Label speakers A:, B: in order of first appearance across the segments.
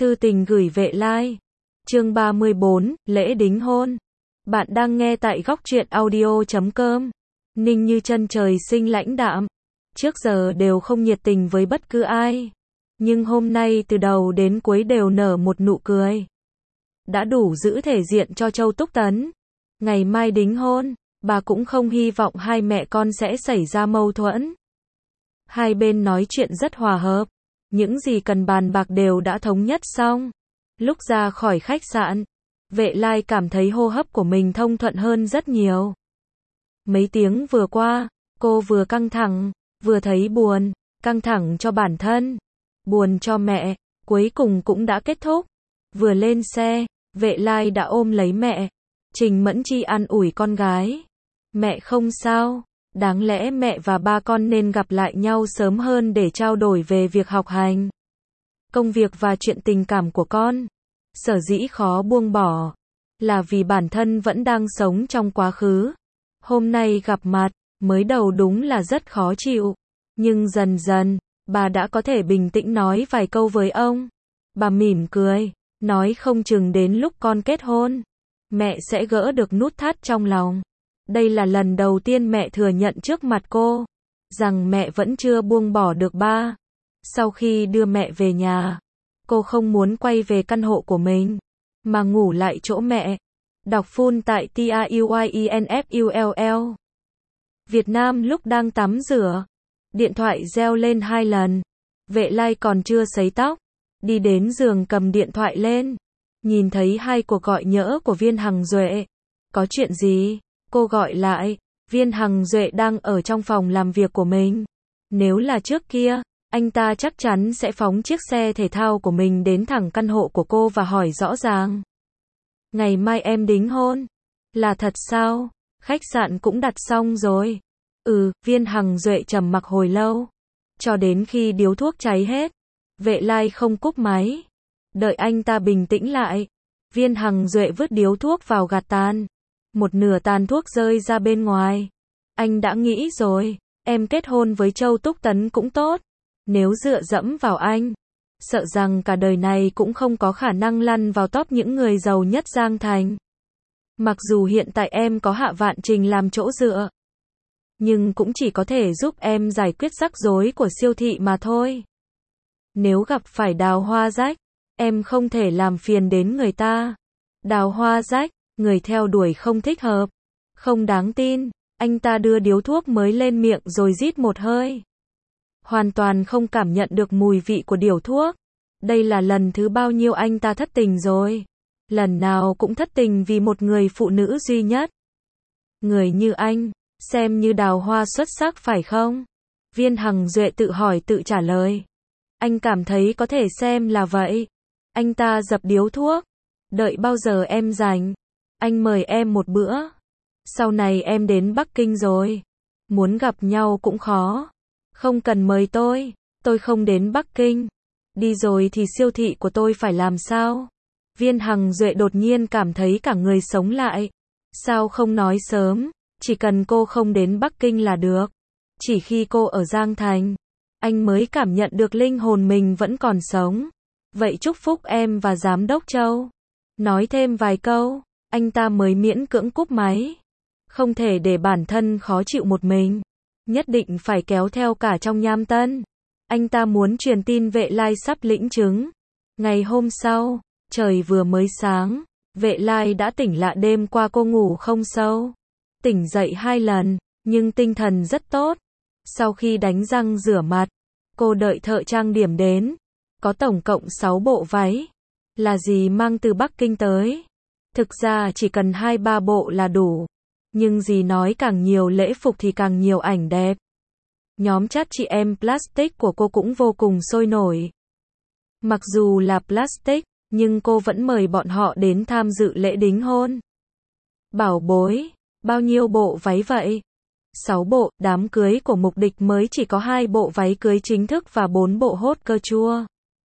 A: Thư tình gửi Vệ Lai. Chương 34, lễ đính hôn. Bạn đang nghe tại góc truyện audio.com. Ninh như chân trời sinh lãnh đạm. Trước giờ đều không nhiệt tình với bất cứ ai. Nhưng hôm nay từ đầu đến cuối đều nở một nụ cười. Đã đủ giữ thể diện cho Châu Túc Tấn. Ngày mai đính hôn, bà cũng không hy vọng hai mẹ con sẽ xảy ra mâu thuẫn. Hai bên nói chuyện rất hòa hợp. Những gì cần bàn bạc đều đã thống nhất xong. Lúc ra khỏi khách sạn, Vệ Lai cảm thấy hô hấp của mình thông thuận hơn rất nhiều. Mấy tiếng vừa qua, cô vừa căng thẳng, vừa thấy buồn, căng thẳng cho bản thân, buồn cho mẹ, cuối cùng cũng đã kết thúc. Vừa lên xe, Vệ Lai đã ôm lấy mẹ. Trình Mẫn Chi an ủi con gái. Mẹ không sao, đáng lẽ mẹ và ba con nên gặp lại nhau sớm hơn để trao đổi về việc học hành, công việc và chuyện tình cảm của con. Sở dĩ khó buông bỏ, là vì bản thân vẫn đang sống trong quá khứ. Hôm nay gặp mặt, mới đầu đúng là rất khó chịu. Nhưng dần dần, bà đã có thể bình tĩnh nói vài câu với ông. Bà mỉm cười, nói không chừng đến lúc con kết hôn, mẹ sẽ gỡ được nút thắt trong lòng. Đây là lần đầu tiên mẹ thừa nhận trước mặt cô, rằng mẹ vẫn chưa buông bỏ được ba. Sau khi đưa mẹ về nhà, cô không muốn quay về căn hộ của mình, mà ngủ lại chỗ mẹ. Đọc full tại TAUYINFULL. Việt Nam lúc đang tắm rửa, điện thoại reo lên 2 lần. Vệ Lai còn chưa sấy tóc, đi đến giường cầm điện thoại lên, nhìn thấy 2 cuộc gọi nhỡ của Viên Hằng Duệ. Có chuyện gì? Cô gọi lại. Viên Hằng Duệ đang ở trong phòng làm việc của mình. Nếu là trước kia, anh ta chắc chắn sẽ phóng chiếc xe thể thao của mình đến thẳng căn hộ của cô và hỏi rõ ràng. Ngày mai em đính hôn. Là thật sao? Khách sạn cũng đặt xong rồi. Viên Hằng Duệ trầm mặc hồi lâu, cho đến khi điếu thuốc cháy hết. Vệ Lai không cúp máy. Đợi anh ta bình tĩnh lại, Viên Hằng Duệ vứt điếu thuốc vào gạt tàn. Một nửa tàn thuốc rơi ra bên ngoài. Anh đã nghĩ rồi, em kết hôn với Châu Túc Tấn cũng tốt. Nếu dựa dẫm vào anh, sợ rằng cả đời này cũng không có khả năng lăn vào top những người giàu nhất Giang Thành. Mặc dù hiện tại em có Hạ Vạn Trình làm chỗ dựa, nhưng cũng chỉ có thể giúp em giải quyết rắc rối của siêu thị mà thôi. Nếu gặp phải Đào Hoa Rách, em không thể làm phiền đến người ta. Đào Hoa Rách, người theo đuổi không thích hợp, không đáng tin. Anh ta đưa điếu thuốc mới lên miệng rồi rít một hơi. Hoàn toàn không cảm nhận được mùi vị của điếu thuốc. Đây là lần thứ bao nhiêu anh ta thất tình rồi. Lần nào cũng thất tình vì một người phụ nữ duy nhất. Người như anh, xem như đào hoa xuất sắc phải không? Viên Hằng Duệ tự hỏi tự trả lời. Anh cảm thấy có thể xem là vậy. Anh ta dập điếu thuốc. Đợi bao giờ em rảnh, anh mời em một bữa. Sau này em đến Bắc Kinh rồi, muốn gặp nhau cũng khó. Không cần mời tôi không đến Bắc Kinh. Đi rồi thì siêu thị của tôi phải làm sao? Viên Hằng Duệ đột nhiên cảm thấy cả người sống lại. Sao không nói sớm, chỉ cần cô không đến Bắc Kinh là được. Chỉ khi cô ở Giang Thành, anh mới cảm nhận được linh hồn mình vẫn còn sống. Vậy chúc phúc em và Giám đốc Châu. Nói thêm vài câu, anh ta mới miễn cưỡng cúp máy. Không thể để bản thân khó chịu một mình, nhất định phải kéo theo cả trong nham tân. Anh ta muốn truyền tin Vệ Lai sắp lĩnh chứng. Ngày hôm sau, trời vừa mới sáng, Vệ Lai đã tỉnh lạ đêm qua cô ngủ không sâu. Tỉnh dậy 2 lần, nhưng tinh thần rất tốt. Sau khi đánh răng rửa mặt, cô đợi thợ trang điểm đến. Có tổng cộng 6 bộ váy. Là gì mang từ Bắc Kinh tới. Thực ra chỉ cần 2-3 bộ là đủ. Nhưng dì nói càng nhiều lễ phục thì càng nhiều ảnh đẹp. Nhóm chat chị em plastic của cô cũng vô cùng sôi nổi. Mặc dù là plastic, nhưng cô vẫn mời bọn họ đến tham dự lễ đính hôn. Bảo bối, bao nhiêu bộ váy vậy? 6 bộ, đám cưới của Mục Địch mới chỉ có 2 bộ váy cưới chính thức và 4 bộ hốt cơ chua.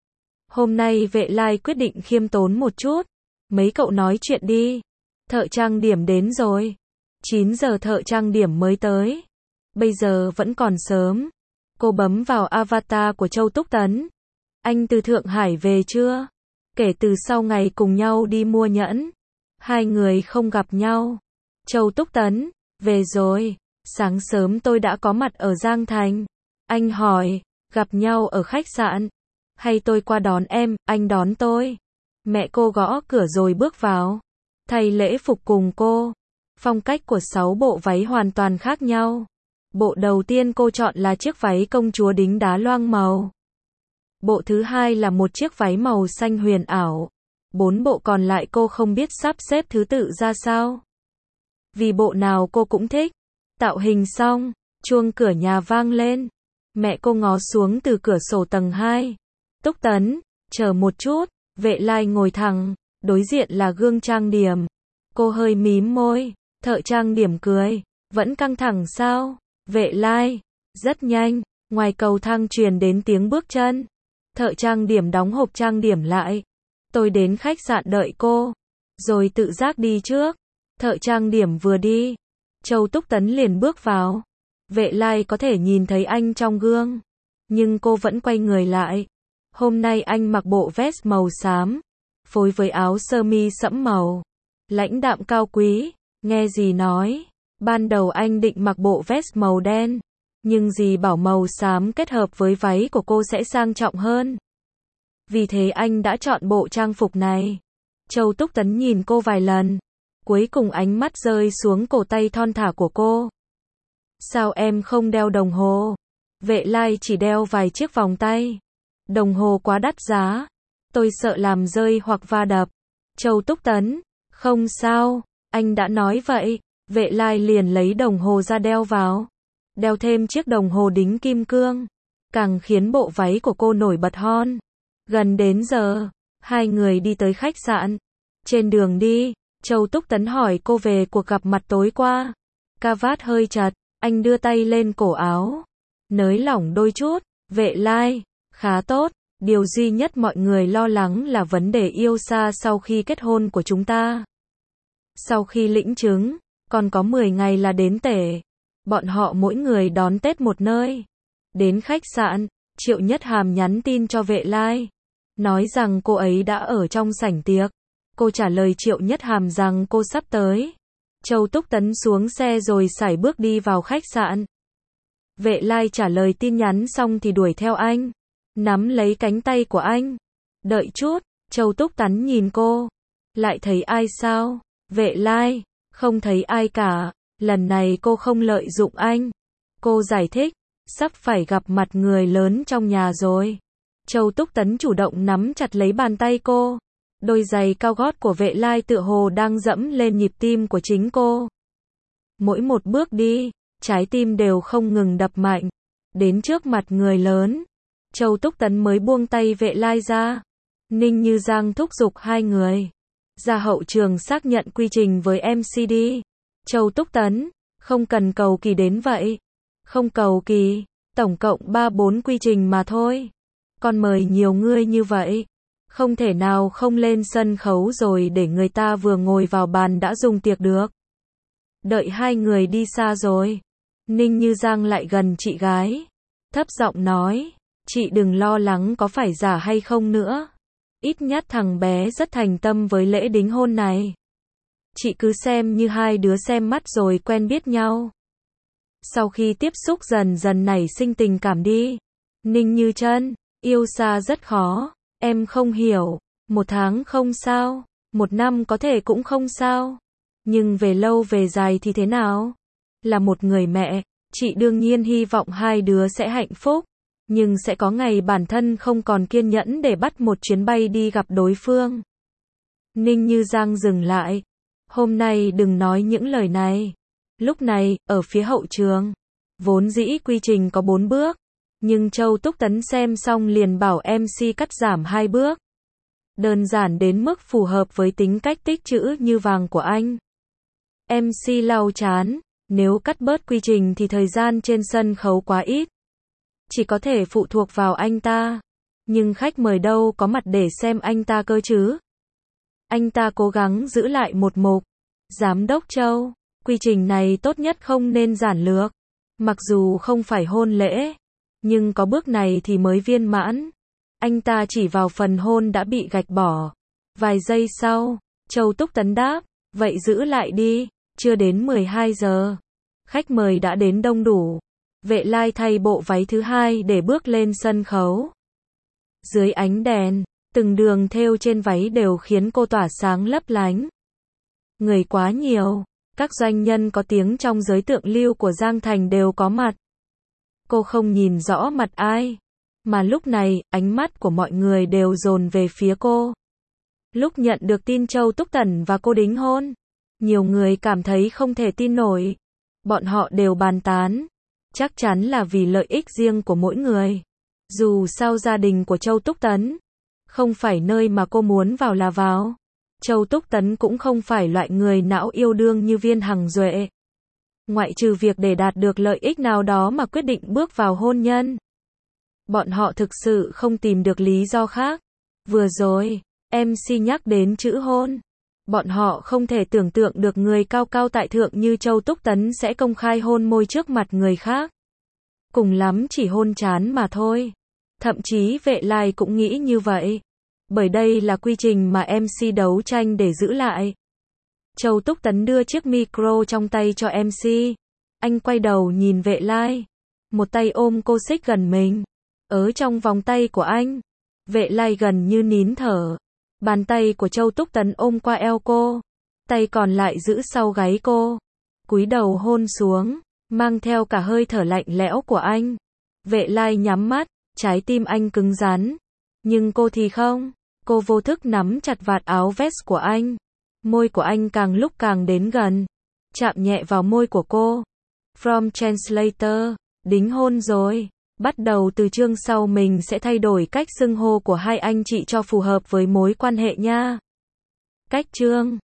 A: Hôm nay Vệ Lai quyết định khiêm tốn một chút. Mấy cậu nói chuyện đi. Thợ trang điểm đến rồi. 9 giờ thợ trang điểm mới tới. Bây giờ vẫn còn sớm. Cô bấm vào avatar của Châu Túc Tấn. Anh từ Thượng Hải về chưa? Kể từ sau ngày cùng nhau đi mua nhẫn, hai người không gặp nhau. Châu Túc Tấn, về rồi, sáng sớm tôi đã có mặt ở Giang Thành. Anh hỏi, gặp nhau ở khách sạn, hay tôi qua đón em, anh đón tôi. Mẹ cô gõ cửa rồi bước vào, thay lễ phục cùng cô. Phong cách của 6 bộ váy hoàn toàn khác nhau. Bộ đầu tiên cô chọn là chiếc váy công chúa đính đá loang màu. Bộ thứ hai là một chiếc váy màu xanh huyền ảo. 4 bộ còn lại cô không biết sắp xếp thứ tự ra sao. Vì bộ nào cô cũng thích. Tạo hình xong, chuông cửa nhà vang lên. Mẹ cô ngó xuống từ cửa sổ tầng 2. Túc Tấn, chờ một chút. Vệ Lai ngồi thẳng, đối diện là gương trang điểm. Cô hơi mím môi, thợ trang điểm cười. Vẫn căng thẳng sao? Vệ Lai, rất nhanh, ngoài cầu thang truyền đến tiếng bước chân. Thợ trang điểm đóng hộp trang điểm lại. Tôi đến khách sạn đợi cô, rồi tự giác đi trước. Thợ trang điểm vừa đi, Châu Túc Tấn liền bước vào. Vệ Lai có thể nhìn thấy anh trong gương, nhưng cô vẫn quay người lại. Hôm nay anh mặc bộ vest màu xám, phối với áo sơ mi sẫm màu. Lãnh đạm cao quý, nghe dì nói. Ban đầu anh định mặc bộ vest màu đen, nhưng dì bảo màu xám kết hợp với váy của cô sẽ sang trọng hơn. Vì thế anh đã chọn bộ trang phục này. Châu Túc Tấn nhìn cô vài lần, cuối cùng ánh mắt rơi xuống cổ tay thon thả của cô. Sao em không đeo đồng hồ? Vệ Lai chỉ đeo vài chiếc vòng tay. Đồng hồ quá đắt giá, tôi sợ làm rơi hoặc va đập. Châu Túc Tấn, không sao, anh đã nói vậy. Vệ Lai liền lấy đồng hồ ra đeo vào. Đeo thêm chiếc đồng hồ đính kim cương, càng khiến bộ váy của cô nổi bật hơn. Gần đến giờ, hai người đi tới khách sạn. Trên đường đi, Châu Túc Tấn hỏi cô về cuộc gặp mặt tối qua. Cà vạt hơi chặt, anh đưa tay lên cổ áo, nới lỏng đôi chút. Vệ Lai, khá tốt. Điều duy nhất mọi người lo lắng là vấn đề yêu xa sau khi kết hôn của chúng ta. Sau khi lĩnh chứng, còn có 10 ngày là đến Tết. Bọn họ mỗi người đón Tết một nơi. Đến khách sạn, Triệu Nhất Hàm nhắn tin cho Vệ Lai, nói rằng cô ấy đã ở trong sảnh tiệc. Cô trả lời Triệu Nhất Hàm rằng cô sắp tới. Châu Túc Tấn xuống xe rồi sải bước đi vào khách sạn. Vệ Lai trả lời tin nhắn xong thì đuổi theo anh, nắm lấy cánh tay của anh. Đợi chút, Châu Túc Tấn nhìn cô. Lại thấy ai sao? Vệ Lai, không thấy ai cả. Lần này cô không lợi dụng anh. Cô giải thích, sắp phải gặp mặt người lớn trong nhà rồi. Châu Túc Tấn chủ động nắm chặt lấy bàn tay cô. Đôi giày cao gót của Vệ Lai tựa hồ đang dẫm lên nhịp tim của chính cô. Mỗi một bước đi, trái tim đều không ngừng đập mạnh. Đến trước mặt người lớn, Châu Túc Tấn mới buông tay Vệ Lai ra. Ninh Như Giang thúc giục hai người ra hậu trường xác nhận quy trình với MCD. Châu Túc Tấn, không cần cầu kỳ đến vậy. Không cầu kỳ, tổng cộng 3-4 quy trình mà thôi. Con mời nhiều người như vậy, không thể nào không lên sân khấu rồi để người ta vừa ngồi vào bàn đã dùng tiệc được. Đợi hai người đi xa rồi, Ninh Như Giang lại gần chị gái, thấp giọng nói, chị đừng lo lắng có phải giả hay không nữa. Ít nhất thằng bé rất thành tâm với lễ đính hôn này. Chị cứ xem như hai đứa xem mắt rồi quen biết nhau. Sau khi tiếp xúc dần dần nảy sinh tình cảm đi. Ninh Như Trân, yêu xa rất khó, em không hiểu. 1 tháng không sao, 1 năm có thể cũng không sao. Nhưng về lâu về dài thì thế nào? Là một người mẹ, chị đương nhiên hy vọng hai đứa sẽ hạnh phúc. Nhưng sẽ có ngày bản thân không còn kiên nhẫn để bắt một chuyến bay đi gặp đối phương. Ninh Như Giang dừng lại. Hôm nay đừng nói những lời này. Lúc này, ở phía hậu trường, vốn dĩ quy trình có 4 bước. Nhưng Châu Túc Tấn xem xong liền bảo MC cắt giảm 2 bước. Đơn giản đến mức phù hợp với tính cách tích trữ như vàng của anh. MC lau chán, nếu cắt bớt quy trình thì thời gian trên sân khấu quá ít. Chỉ có thể phụ thuộc vào anh ta. Nhưng khách mời đâu có mặt để xem anh ta cơ chứ. Anh ta cố gắng giữ lại một mục. Giám đốc Châu, quy trình này tốt nhất không nên giản lược. Mặc dù không phải hôn lễ, nhưng có bước này thì mới viên mãn. Anh ta chỉ vào phần hôn đã bị gạch bỏ. Vài giây sau, Châu Túc Tấn đáp, vậy giữ lại đi, chưa đến 12 giờ. Khách mời đã đến đông đủ. Vệ Lai thay bộ váy thứ hai để bước lên sân khấu. Dưới ánh đèn, từng đường thêu trên váy đều khiến cô tỏa sáng lấp lánh. Người quá nhiều, các doanh nhân có tiếng trong giới tượng lưu của Giang Thành đều có mặt. Cô không nhìn rõ mặt ai, mà lúc này, ánh mắt của mọi người đều dồn về phía cô. Lúc nhận được tin Châu Túc Tẩn và cô đính hôn, nhiều người cảm thấy không thể tin nổi. Bọn họ đều bàn tán, chắc chắn là vì lợi ích riêng của mỗi người. Dù sao gia đình của Châu Túc Tấn không phải nơi mà cô muốn vào là vào. Châu Túc Tấn cũng không phải loại người não yêu đương như Viên Hằng Duệ. Ngoại trừ việc để đạt được lợi ích nào đó mà quyết định bước vào hôn nhân. Bọn họ thực sự không tìm được lý do khác. Vừa rồi, MC nhắc đến chữ hôn. Bọn họ không thể tưởng tượng được người cao cao tại thượng như Châu Túc Tấn sẽ công khai hôn môi trước mặt người khác. Cùng lắm chỉ hôn chán mà thôi. Thậm chí Vệ Lai cũng nghĩ như vậy. Bởi đây là quy trình mà MC đấu tranh để giữ lại. Châu Túc Tấn đưa chiếc micro trong tay cho MC. Anh quay đầu nhìn Vệ Lai. Một tay ôm cô xích gần mình. Ở trong vòng tay của anh. Vệ Lai gần như nín thở. Bàn tay của Châu Túc Tấn ôm qua eo cô. Tay còn lại giữ sau gáy cô. Cúi đầu hôn xuống. Mang theo cả hơi thở lạnh lẽo của anh. Vệ Lai nhắm mắt. Trái tim anh cứng rắn. Nhưng cô thì không. Cô vô thức nắm chặt vạt áo vest của anh. Môi của anh càng lúc càng đến gần. Chạm nhẹ vào môi của cô. From Translator. Đính hôn rồi. Bắt đầu từ chương sau mình sẽ thay đổi cách xưng hô của hai anh chị cho phù hợp với mối quan hệ nha. Cách chương